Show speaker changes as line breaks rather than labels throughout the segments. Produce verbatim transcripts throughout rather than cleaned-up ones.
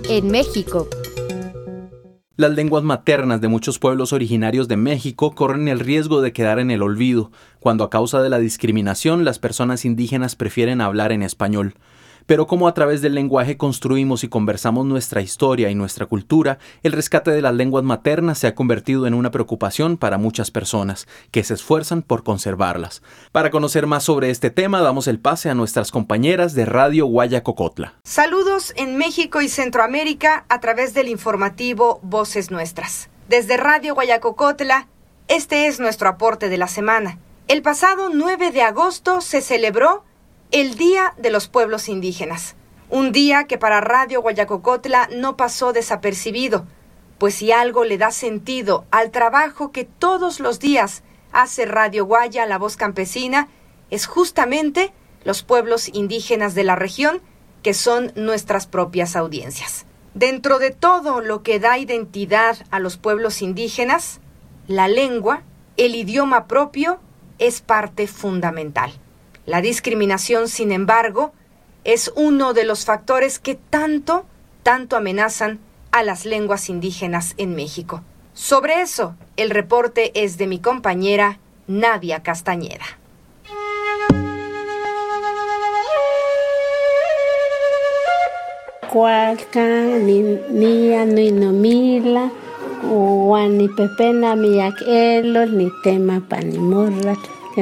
en México.
Las lenguas maternas de muchos pueblos originarios de México corren el riesgo de quedar en el olvido, cuando a causa de la discriminación las personas indígenas prefieren hablar en español. Pero como a través del lenguaje construimos y conversamos nuestra historia y nuestra cultura, el rescate de las lenguas maternas se ha convertido en una preocupación para muchas personas, que se esfuerzan por conservarlas. Para conocer más sobre este tema, damos el pase a nuestras compañeras de Radio Guayacocotla.
Saludos en México y Centroamérica a través del informativo Voces Nuestras. Desde Radio Guayacocotla, este es nuestro aporte de la semana. El pasado nueve de agosto se celebró el Día de los Pueblos Indígenas, un día que para Radio Guayacocotla no pasó desapercibido, pues si algo le da sentido al trabajo que todos los días hace Radio Guaya, la voz campesina, es justamente los pueblos indígenas de la región, que son nuestras propias audiencias. Dentro de todo lo que da identidad a los pueblos indígenas, la lengua, el idioma propio, es parte fundamental. La discriminación, sin embargo, es uno de los factores que tanto, tanto amenazan a las lenguas indígenas en México. Sobre eso, el reporte es de mi compañera Nadia Castañeda.
Cualcan, ni mía, ni nomila, Juan ni pepena, miyak elos, ni tema panimorra.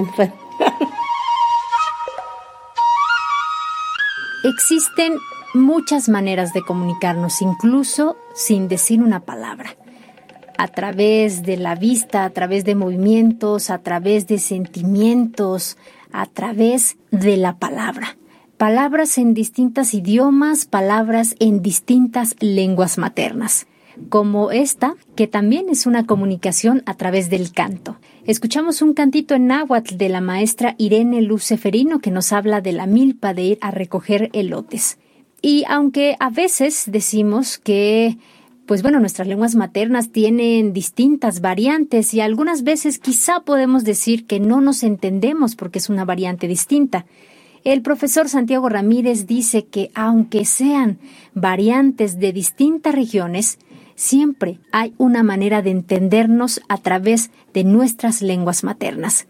Existen muchas maneras de comunicarnos, incluso sin decir una palabra. A través de la vista, a través de movimientos, a través de sentimientos, a través de la palabra. Palabras en distintos idiomas, palabras en distintas lenguas maternas, como esta, que también es una comunicación a través del canto. Escuchamos un cantito en náhuatl de la maestra Irene Luz Seferino que nos habla de la milpa de ir a recoger elotes. Y aunque a veces decimos que, pues bueno, nuestras lenguas maternas tienen distintas variantes y algunas veces quizá podemos decir que no nos entendemos porque es una variante distinta. El profesor Santiago Ramírez dice que aunque sean variantes de distintas regiones, siempre hay una manera de entendernos a través de nuestras lenguas maternas.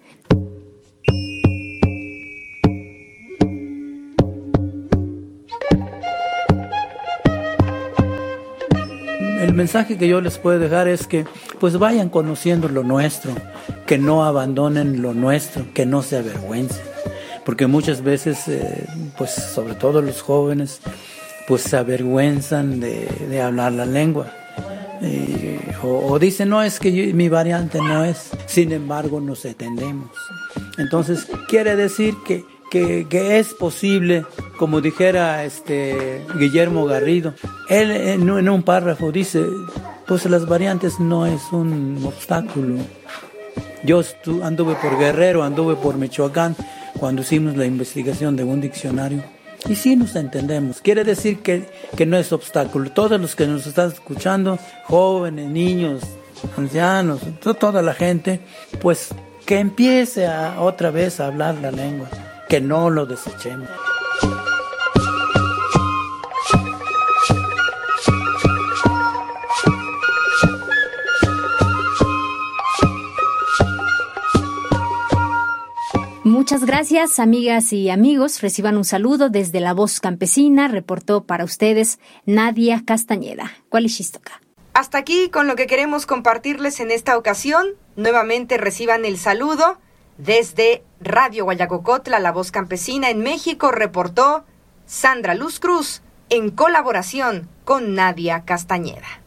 El mensaje que yo les puedo dejar es que pues vayan conociendo lo nuestro, que no abandonen lo nuestro, que no se avergüencen, porque muchas veces, eh, pues sobre todo los jóvenes, pues se avergüenzan de, de hablar la lengua. Eh, o, o dicen, no, es que yo, mi variante no es, sin embargo nos entendemos. Entonces quiere decir que, que, que es posible, como dijera este Guillermo Garrido, él en, en un párrafo dice, pues las variantes no es un obstáculo. Yo estu, anduve por Guerrero, anduve por Michoacán, cuando hicimos la investigación de un diccionario. Y sí nos entendemos, quiere decir que, que no es obstáculo. Todos los que nos están escuchando, jóvenes, niños, ancianos, to- toda la gente, pues que empiece a, otra vez a hablar la lengua, que no lo desechemos.
Muchas gracias, amigas y amigos. Reciban un saludo desde La Voz Campesina. Reportó para ustedes Nadia Castañeda. Cualishistoka.
Hasta aquí con lo que queremos compartirles en esta ocasión. Nuevamente reciban el saludo desde Radio Guayacocotla, La Voz Campesina en México. Reportó Sandra Luz Cruz en colaboración con Nadia Castañeda.